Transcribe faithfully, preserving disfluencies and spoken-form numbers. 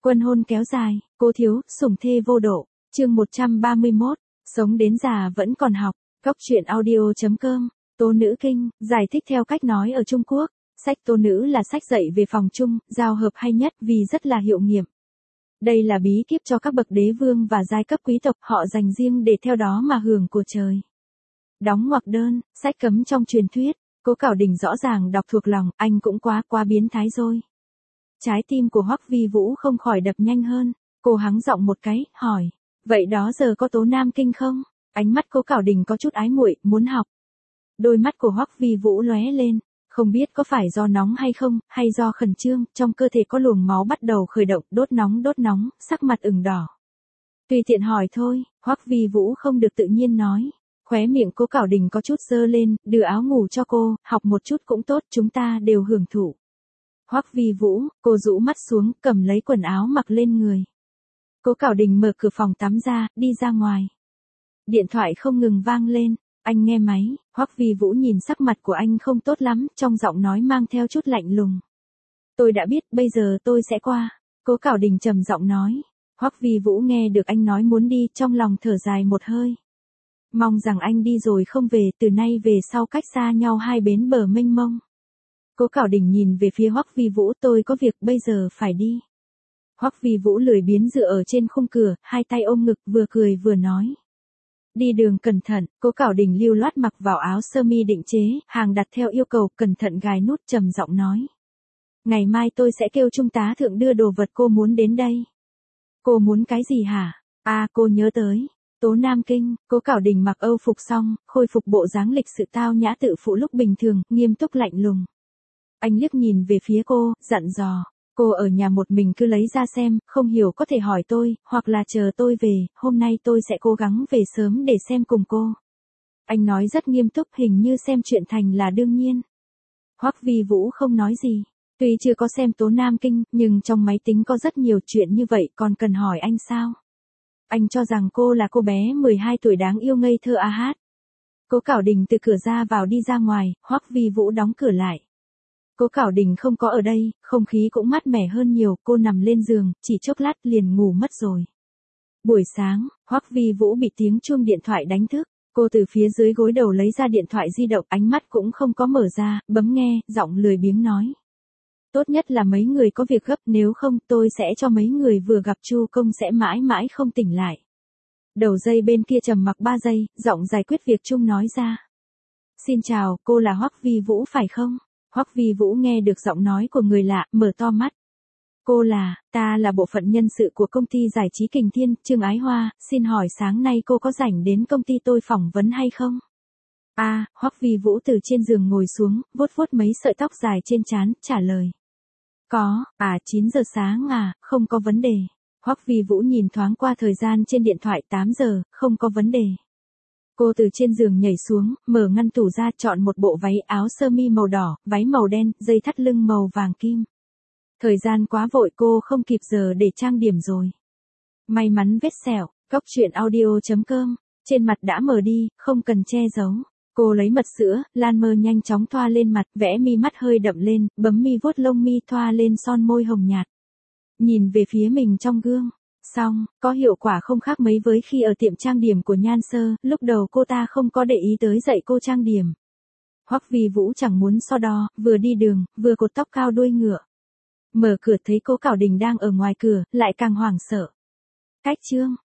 Quân hôn kéo dài, cố thiếu, sủng thê vô độ. Chương một trăm ba mươi mốt, sống đến già vẫn còn học. Góc truyện audio chấm com. Tố nữ kinh, giải thích theo cách nói ở Trung Quốc. Sách tố nữ là sách dạy về phòng trung, giao hợp hay nhất vì rất là hiệu nghiệm. Đây là bí kíp cho các bậc đế vương và giai cấp quý tộc họ dành riêng để theo đó mà hưởng của trời. Đóng ngoặc đơn, sách cấm trong truyền thuyết. Cố Cảo Đình rõ ràng đọc thuộc lòng, anh cũng quá quá biến thái rồi. Trái tim của Hoắc Vi Vũ không khỏi đập nhanh hơn, cô hắng giọng một cái, hỏi, vậy đó giờ có tố nam kinh không? Ánh mắt Cố Cảo Đình có chút ái muội, muốn học. Đôi mắt của Hoắc Vi Vũ lóe lên, không biết có phải do nóng hay không, hay do khẩn trương, trong cơ thể có luồng máu bắt đầu khởi động, đốt nóng đốt nóng, sắc mặt ửng đỏ. Tùy tiện hỏi thôi, Hoắc Vi Vũ không được tự nhiên nói. Khóe miệng Cố Cảo Đình có chút giơ lên, đưa áo ngủ cho cô, học một chút cũng tốt, chúng ta đều hưởng thụ. Hoắc Vi Vũ, cô rũ mắt xuống, cầm lấy quần áo mặc lên người. Cố Cảo Đình mở cửa phòng tắm ra, đi ra ngoài. Điện thoại không ngừng vang lên, anh nghe máy, Hoắc Vi Vũ nhìn sắc mặt của anh không tốt lắm, trong giọng nói mang theo chút lạnh lùng. Tôi đã biết, bây giờ tôi sẽ qua. Cố Cảo Đình trầm giọng nói. Hoắc Vi Vũ nghe được anh nói muốn đi, trong lòng thở dài một hơi. Mong rằng anh đi rồi không về, từ nay về sau cách xa nhau hai bến bờ mênh mông. Cố Cảo Đình nhìn về phía Hoắc Vi Vũ, tôi có việc bây giờ phải đi. Hoắc Vi Vũ lười biếng dựa ở trên khung cửa, hai tay ôm ngực vừa cười vừa nói. Đi đường cẩn thận. Cố Cảo Đình lưu loát mặc vào áo sơ mi định chế, hàng đặt theo yêu cầu, cẩn thận gài nút, trầm giọng nói. Ngày mai tôi sẽ kêu trung tá thượng đưa đồ vật cô muốn đến đây. Cô muốn cái gì hả? À, cô nhớ tới. Tố Nam Kinh. Cố Cảo Đình mặc âu phục xong, khôi phục bộ dáng lịch sự tao nhã tự phụ lúc bình thường, nghiêm túc lạnh lùng. Anh liếc nhìn về phía cô, dặn dò. Cô ở nhà một mình cứ lấy ra xem, không hiểu có thể hỏi tôi, hoặc là chờ tôi về, hôm nay tôi sẽ cố gắng về sớm để xem cùng cô. Anh nói rất nghiêm túc, hình như xem chuyện thành là đương nhiên. Hoắc Vi Vũ không nói gì. Tuy chưa có xem Tố Nam Kinh, nhưng trong máy tính có rất nhiều chuyện như vậy, còn cần hỏi anh sao? Anh cho rằng cô là cô bé mười hai tuổi đáng yêu ngây thơ a hát. Cố Cảo Đình từ cửa ra vào đi ra ngoài, Hoắc Vi Vũ đóng cửa lại. Cố Cảo Đình không có ở đây, không khí cũng mát mẻ hơn nhiều, cô nằm lên giường, chỉ chốc lát liền ngủ mất rồi. Buổi sáng, Hoắc Vi Vũ bị tiếng chuông điện thoại đánh thức, cô từ phía dưới gối đầu lấy ra điện thoại di động, ánh mắt cũng không có mở ra, bấm nghe, giọng lười biếng nói. Tốt nhất là mấy người có việc gấp, nếu không tôi sẽ cho mấy người vừa gặp Chu Công sẽ mãi mãi không tỉnh lại. Đầu dây bên kia trầm mặc ba giây, giọng giải quyết việc chung nói ra. Xin chào, cô là Hoắc Vi Vũ phải không? Hoắc Vi Vũ nghe được giọng nói của người lạ, mở to mắt. Cô là, ta là bộ phận nhân sự của công ty giải trí Kình Thiên, Trương Ái Hoa, xin hỏi sáng nay cô có rảnh đến công ty tôi phỏng vấn hay không? À, Hoắc Vi Vũ từ trên giường ngồi xuống, vuốt vuốt mấy sợi tóc dài trên trán, trả lời. Có, à chín giờ sáng à, không có vấn đề. Hoắc Vi Vũ nhìn thoáng qua thời gian trên điện thoại, tám giờ, không có vấn đề. Cô từ trên giường nhảy xuống, mở ngăn tủ ra, chọn một bộ váy áo sơ mi màu đỏ, váy màu đen, dây thắt lưng màu vàng kim. Thời gian quá vội, cô không kịp giờ để trang điểm rồi. May mắn vết sẹo. Góc truyện audio chấm com. Trên mặt đã mờ đi, không cần che giấu. Cô lấy mật sữa, lan mơ nhanh chóng thoa lên mặt, vẽ mi mắt hơi đậm lên, bấm mi vuốt lông mi, thoa lên son môi hồng nhạt. Nhìn về phía mình trong gương. Xong, có hiệu quả không khác mấy với khi ở tiệm trang điểm của Nhan Sơ, lúc đầu cô ta không có để ý tới dạy cô trang điểm. Hoắc Vi Vũ chẳng muốn so đo, vừa đi đường, vừa cột tóc cao đuôi ngựa. Mở cửa thấy Cố Cảo Đình đang ở ngoài cửa, lại càng hoảng sợ. Cách chương.